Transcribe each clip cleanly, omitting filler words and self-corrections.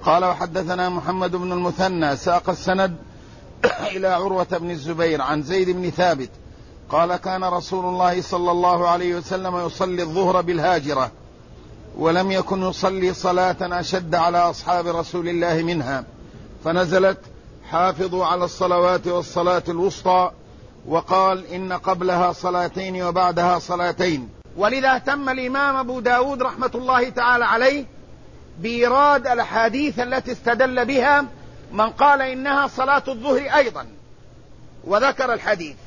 قال وحدثنا محمد بن المثنى ساق السند إلى عروة بن الزبير عن زيد بن ثابت قال كان رسول الله صلى الله عليه وسلم يصلي الظهر بالهاجرة ولم يكن يصلي صلاة أشد على أصحاب رسول الله منها، فنزلت حافظوا على الصلوات والصلاة الوسطى، وقال إن قبلها صلاتين وبعدها صلاتين. ولذا اهتم الإمام أبو داود رحمة الله تعالى عليه بإيراد الأحاديث التي استدل بها من قال إنها صلاة الظهر أيضا، وذكر الحديث: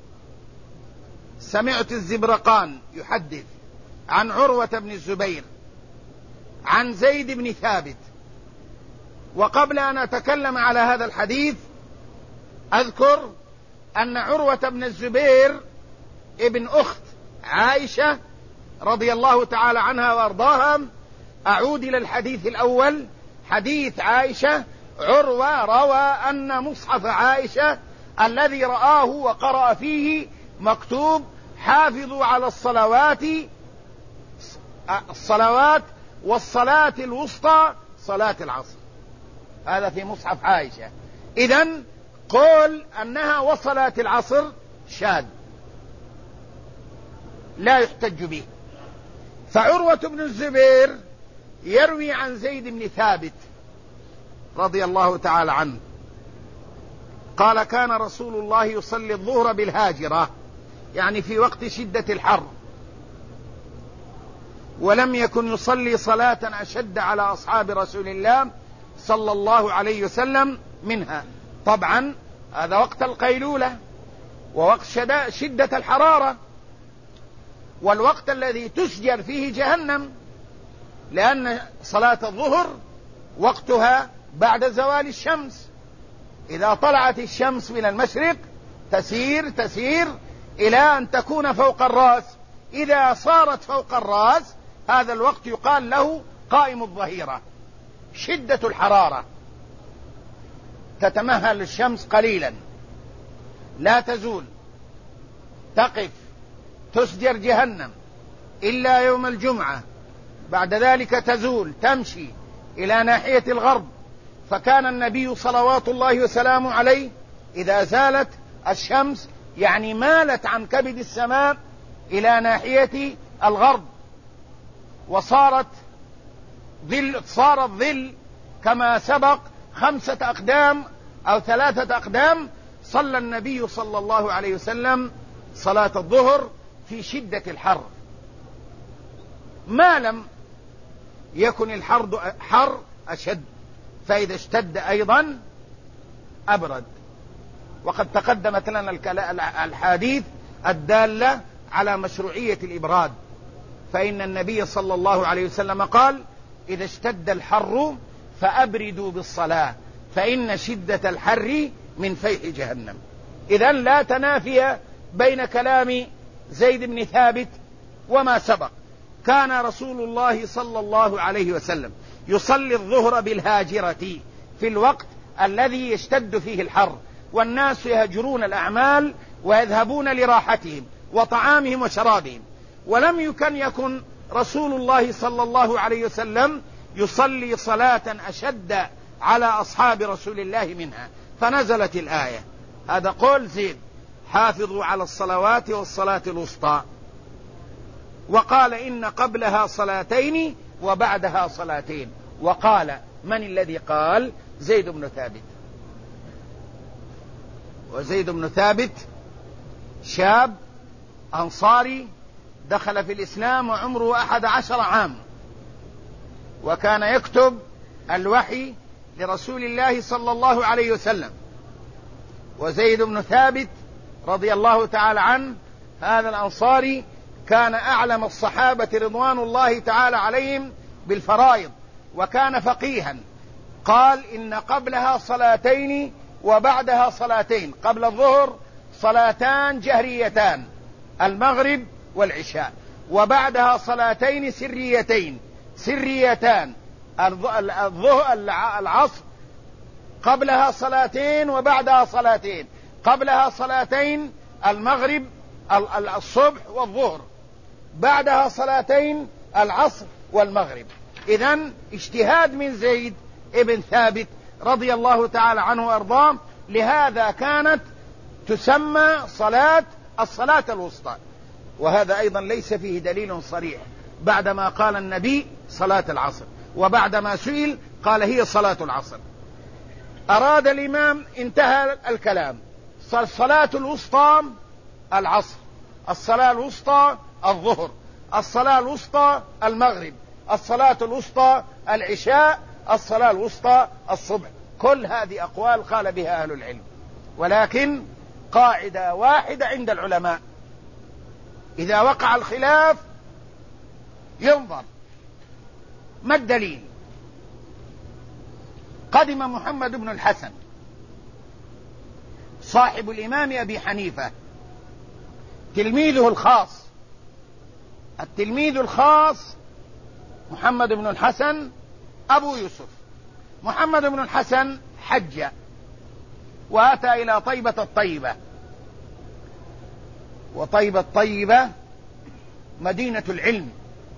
سمعت الزبرقان يحدث عن عروة بن الزبير عن زيد بن ثابت. وقبل أن أتكلم على هذا الحديث أذكر أن عروة بن الزبير ابن أخت عائشة رضي الله تعالى عنها وأرضاها. أعود إلى الحديث الأول، حديث عائشة. عروة روى أن مصحف عائشة الذي رآه وقرأ فيه مكتوب: حافظوا على الصلوات والصلاة الوسطى صلاة العصر. هذا في مصحف عائشة. إذن قول أنها وصلات العصر شاذ لا يحتج به. فعروة بن الزبير يروي عن زيد بن ثابت رضي الله تعالى عنه قال كان رسول الله يصلي الظهر بالهاجرة، يعني في وقت شدة الحر، ولم يكن يصلي صلاة أشد على أصحاب رسول الله صلى الله عليه وسلم منها. طبعا هذا وقت القيلولة ووقت شدة الحرارة، والوقت الذي تسجر فيه جهنم، لأن صلاة الظهر وقتها بعد زوال الشمس. إذا طلعت الشمس من المشرق تسير إلى أن تكون فوق الرأس. إذا صارت فوق الرأس هذا الوقت يقال له قائم الظهيرة، شدة الحرارة، تتمهل الشمس قليلا لا تزول، تقف، تسجر جهنم إلا يوم الجمعة، بعد ذلك تزول تمشي إلى ناحية الغرب. فكان النبي صلوات الله وسلامه عليه إذا زالت الشمس يعني مالت عن كبد السماء إلى ناحية الغرب، وصارت صار الظل كما سبق 5 أقدام أو 3 أقدام. صلى النبي صلى الله عليه وسلم صلاة الظهر في شدة الحر، ما لم يكن الحر أشد، فإذا اشتد أيضا أبرد. وقد تقدمت لنا الحديث الدالة على مشروعية الإبراد، فإن النبي صلى الله عليه وسلم قال: إذا اشتد الحر فأبردوا بالصلاة فإن شدة الحر من فيح جهنم. إذن لا تنافي بين كلام زيد بن ثابت وما سبق. كان رسول الله صلى الله عليه وسلم يصلي الظهر بالهاجرة في الوقت الذي يشتد فيه الحر، والناس يهجرون الأعمال ويذهبون لراحتهم وطعامهم وشرابهم. ولم يكن رسول الله صلى الله عليه وسلم يصلي صلاة أشد على أصحاب رسول الله منها، فنزلت الآية. هذا قول زيد: حافظوا على الصلوات والصلاة الوسطى. وقال إن قبلها صلاتين وبعدها صلاتين. وقال من الذي قال؟ زيد بن ثابت. وزيد بن ثابت شاب أنصاري دخل في الإسلام وعمره 11 عام، وكان يكتب الوحي لرسول الله صلى الله عليه وسلم. وزيد بن ثابت رضي الله تعالى عنه هذا الأنصاري كان أعلم الصحابة رضوان الله تعالى عليهم بالفرائض، وكان فقيها. قال إن قبلها صلاتين وبعدها صلاتين. قبل الظهر صلاتان جهريتان، المغرب والعشاء، وبعدها صلاتين سريتان، العصر قبلها صلاتين وبعدها صلاتين، قبلها صلاتين المغرب الصبح والظهر، بعدها صلاتين العصر والمغرب. إذن اجتهاد من زيد ابن ثابت رضي الله تعالى عنه وأرضاه. لهذا كانت تسمى الصلاة الوسطى. وهذا أيضا ليس فيه دليل صريح، بعدما قال النبي صلاة العصر، وبعدما سئل قال هي صلاة العصر. أراد الإمام، انتهى الكلام. الصلاة الوسطى العصر، الصلاة الوسطى الظهر، الصلاة الوسطى المغرب، الصلاة الوسطى العشاء، الصلاة الوسطى الصبح. كل هذه أقوال قال بها أهل العلم، ولكن قاعدة واحدة عند العلماء: إذا وقع الخلاف ينظر ما الدليل. قدم محمد بن الحسن صاحب الإمام أبي حنيفة، تلميذه الخاص. التلميذ الخاص محمد بن الحسن أبو يوسف. محمد بن الحسن حج وأتى إلى طيبة الطيبة، وطيبة الطيبة مدينة العلم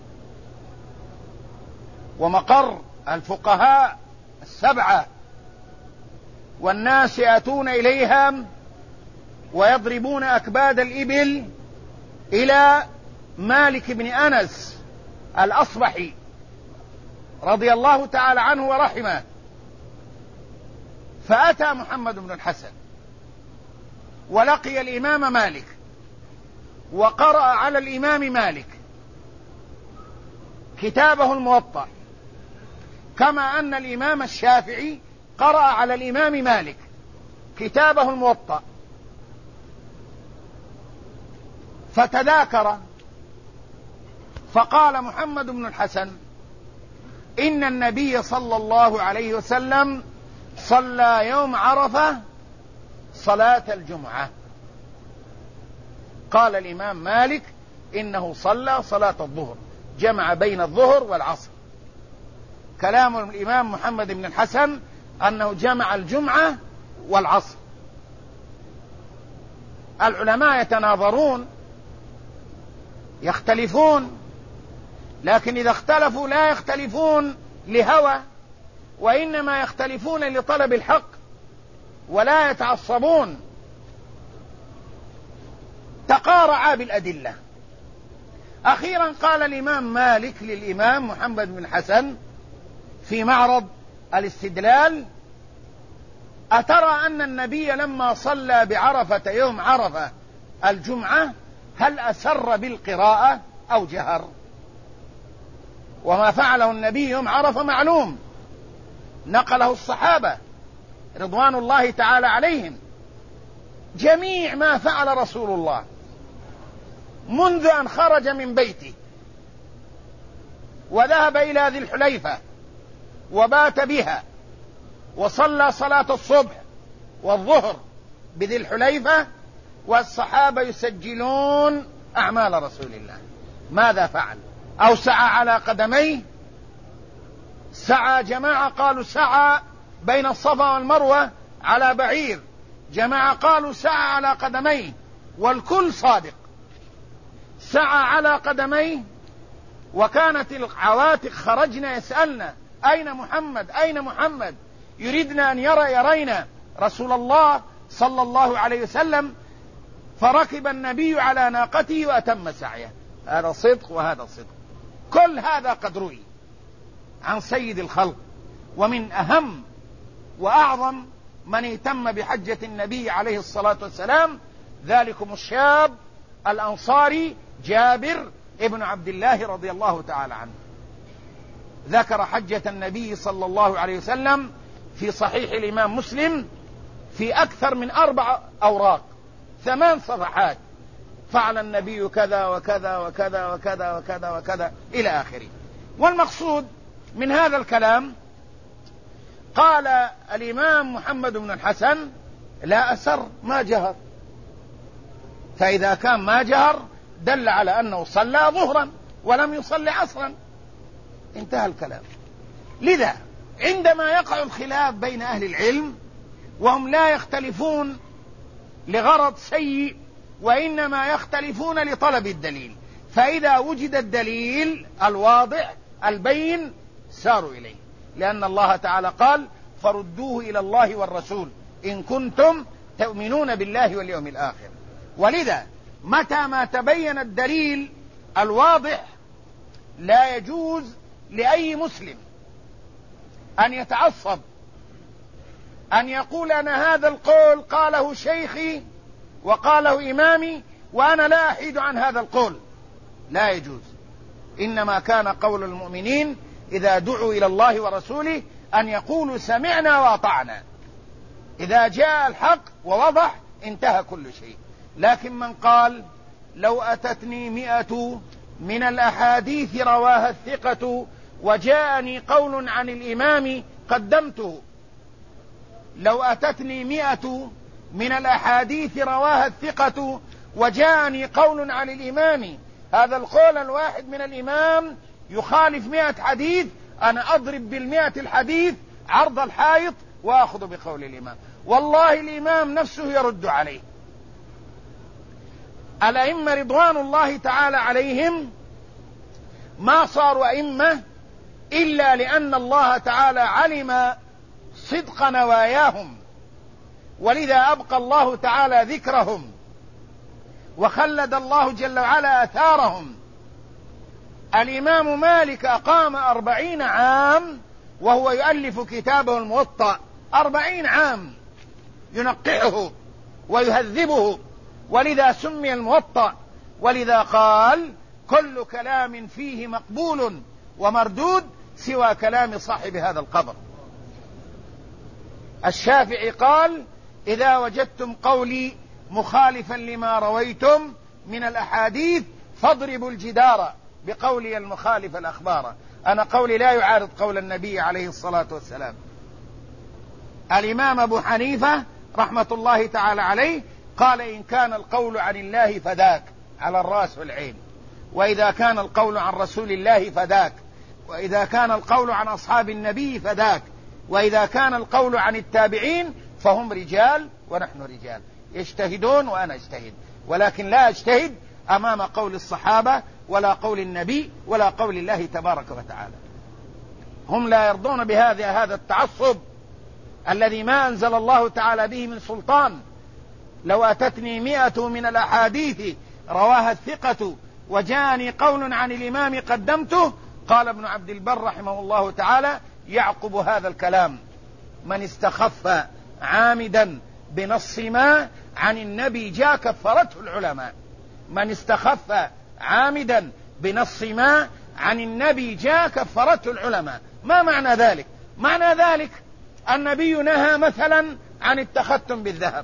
ومقر الفقهاء السبعة، والناس يأتون إليها ويضربون أكباد الإبل إلى مالك بن أنس الأصبحي رضي الله تعالى عنه ورحمه. فأتى محمد بن الحسن ولقي الإمام مالك، وقرأ على الإمام مالك كتابه الموطأ، كما أن الإمام الشافعي قرأ على الإمام مالك كتابه الموطأ. فتذاكر، فقال محمد بن الحسن: إن النبي صلى الله عليه وسلم صلى يوم عرفة صلاة الجمعة. قال الإمام مالك: إنه صلى صلاة الظهر، جمع بين الظهر والعصر. كلام الإمام محمد بن الحسن أنه جمع الجمعة والعصر. العلماء يتناظرون، يختلفون، لكن إذا اختلفوا لا يختلفون لهوى، وإنما يختلفون لطلب الحق ولا يتعصبون. تقارعا بالأدلة. أخيرا قال الإمام مالك للإمام محمد بن الحسن في معرض الاستدلال: أترى أن النبي لما صلى بعرفة يوم عرفة الجمعة هل أسر بالقراءة أو جهر؟ وما فعله النبي يوم عرفة معلوم، نقله الصحابة رضوان الله تعالى عليهم. جميع ما فعل رسول الله منذ أن خرج من بيته وذهب إلى ذي الحليفة وبات بها وصلى صلاة الصبح والظهر بذي الحليفة، والصحابة يسجلون أعمال رسول الله. ماذا فعل؟ أو سعى على قدميه؟ سعى جماعة قالوا سعى بين الصفا والمروة على بعير، جماعة قالوا سعى على قدميه، والكل صادق. سعى على قدميه، وكانت العواتق خرجنا يسألنا: أين محمد؟ أين محمد؟ يريدنا أن يرينا رسول الله صلى الله عليه وسلم. فركب النبي على ناقته وأتم سعيه. هذا صدق وهذا صدق. كل هذا قد روي عن سيد الخلق، ومن أهم وأعظم من اهتم بحجة النبي عليه الصلاة والسلام ذلكم الشاب الأنصاري جابر ابن عبد الله رضي الله تعالى عنه. ذكر حجة النبي صلى الله عليه وسلم في صحيح الإمام مسلم في أكثر من 4 أوراق، 8 صفحات. فعل النبي كذا وكذا وكذا وكذا وكذا وكذا إلى آخره. والمقصود من هذا الكلام، قال الإمام محمد بن الحسن: لا أسر، ما جهر. فإذا كان ما جهر دل على أنه صلى ظهرا ولم يصلي عصرا. انتهى الكلام. لذا عندما يقع الخلاف بين أهل العلم وهم لا يختلفون لغرض سيء، وإنما يختلفون لطلب الدليل، فإذا وجد الدليل الواضح البين ساروا إليه. لأن الله تعالى قال فردوه إلى الله والرسول إن كنتم تؤمنون بالله واليوم الآخر. ولذا متى ما تبين الدليل الواضح لا يجوز لأي مسلم أن يتعصب، أن يقول أنا هذا القول قاله شيخي وقاله إمامي وأنا لا أحيد عن هذا القول، لا يجوز. إنما كان قول المؤمنين إذا دعوا إلى الله ورسوله أن يقولوا سمعنا وأطعنا، إذا جاء الحق ووضح انتهى كل شيء. لكن من قال لو أتتني 100 من الأحاديث رواها الثقة وجاءني قول عن الإمام قدمته، لو أتتني 100 من الأحاديث رواها الثقة وجاءني قول عن الإمام، هذا القول الواحد من الإمام يخالف 100 حديث، أنا أضرب بال100 الحديث عرض الحائط وأخذ بقول الإمام، والله الإمام نفسه يرد عليه. الأئمة رضوان الله تعالى عليهم ما صاروا أئمة إلا لأن الله تعالى علم صدق نواياهم، ولذا أبقى الله تعالى ذكرهم وخلد الله جل وعلا أثارهم. الإمام مالك أقام 40 عام وهو يؤلف كتابه الموطأ، 40 عام ينقحه ويهذبه، ولذا سمي الموطأ. ولذا قال كل كلام فيه مقبول ومردود سوى كلام صاحب هذا القبر. الشافعي قال إذا وجدتم قولي مخالفا لما رويتم من الأحاديث فاضربوا الجدار بقولي المخالف الأخبار. أنا قولي لا يعارض قول النبي عليه الصلاة والسلام. الإمام أبو حنيفة رحمة الله تعالى عليه قال إن كان القول عن الله فذاك، على الرأس والعين، وإذا كان القول عن رسول الله فذاك، وإذا كان القول عن أصحاب النبي فذاك، وإذا كان القول عن التابعين فهم رجال ونحن رجال، يجتهدون وأنا أجتهد، ولكن لا أجتهد أمام قول الصحابة ولا قول النبي ولا قول الله تبارك وتعالى. هم لا يرضون بهذا التعصب الذي ما أنزل الله تعالى به من سلطان. لو أتتني 100 من الأحاديث رواها الثقة وجاءني قول عن الإمام قدمته، قال ابن عبد البر رحمه الله تعالى يعقب هذا الكلام من استخف عامدا بنص ما عن النبي جاء كفرته العلماء. من استخف عامدا بنص ما عن النبي جاء كفرته العلماء. ما معنى ذلك؟ معنى ذلك النبي نهى مثلا عن التختم بالذهب،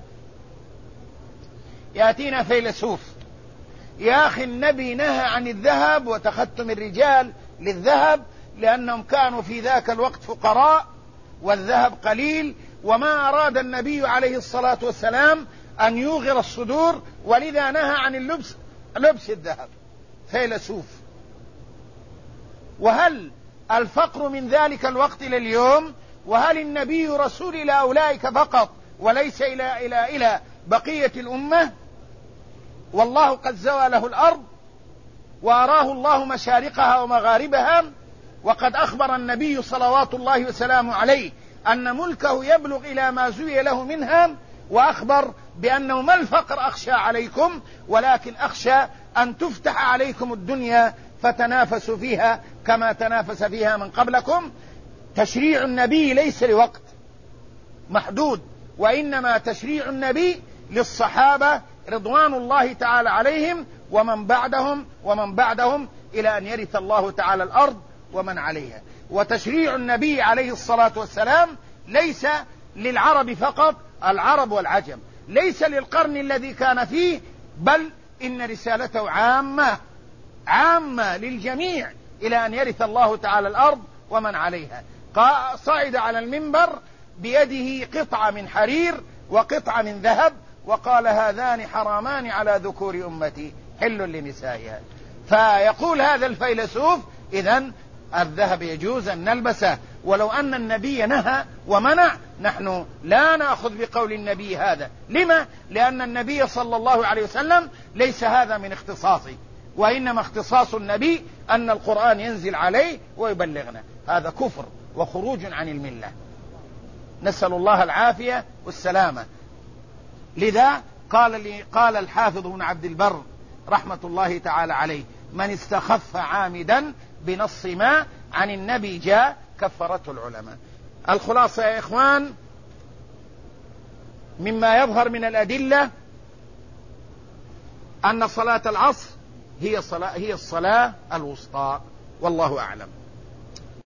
يأتينا فيلسوف يا أخي النبي نهى عن الذهب وتختم الرجال للذهب لأنهم كانوا في ذاك الوقت فقراء والذهب قليل، وما أراد النبي عليه الصلاة والسلام أن يوغر الصدور، ولذا نهى عن لبس الذهب. فيلسوف. وهل الفقر من ذلك الوقت إلى اليوم؟ وهل النبي رسول إلى أولئك فقط وليس إلى بقية الأمة؟ والله قد زوى له الأرض وأراه الله مشارقها ومغاربها، وقد أخبر النبي صلوات الله وسلامه عليه أن ملكه يبلغ إلى ما زوي له منها، وأخبر بأنه ما الفقر أخشى عليكم ولكن أخشى أن تفتح عليكم الدنيا فتنافسوا فيها كما تنافس فيها من قبلكم. تشريع النبي ليس لوقت محدود، وإنما تشريع النبي للصحابة رضوان الله تعالى عليهم ومن بعدهم إلى أن يرث الله تعالى الأرض ومن عليها. وتشريع النبي عليه الصلاة والسلام ليس للعرب فقط، العرب والعجم، ليس للقرن الذي كان فيه، بل إن رسالته عامة للجميع إلى أن يرث الله تعالى الأرض ومن عليها. صعد على المنبر بيده قطعة من حرير وقطعة من ذهب وقال هذان حرامان على ذكور أمتي حل لنسائها. فيقول هذا الفيلسوف إذن الذهب يجوز أن نلبسه، ولو أن النبي نهى ومنع نحن لا نأخذ بقول النبي هذا. لما؟ لأن النبي صلى الله عليه وسلم ليس هذا من اختصاصه، وإنما اختصاص النبي أن القرآن ينزل عليه ويبلغنا. هذا كفر وخروج عن الملة، نسأل الله العافية والسلامة. لذا قال الحافظ ابن عبد البر رحمة الله تعالى عليه: من استخف عامدا بنص ما عن النبي جاء كفرته العلماء. الخلاصة يا إخوان، مما يظهر من الأدلة أن صلاة العصر هي الصلاة الوسطى، والله أعلم.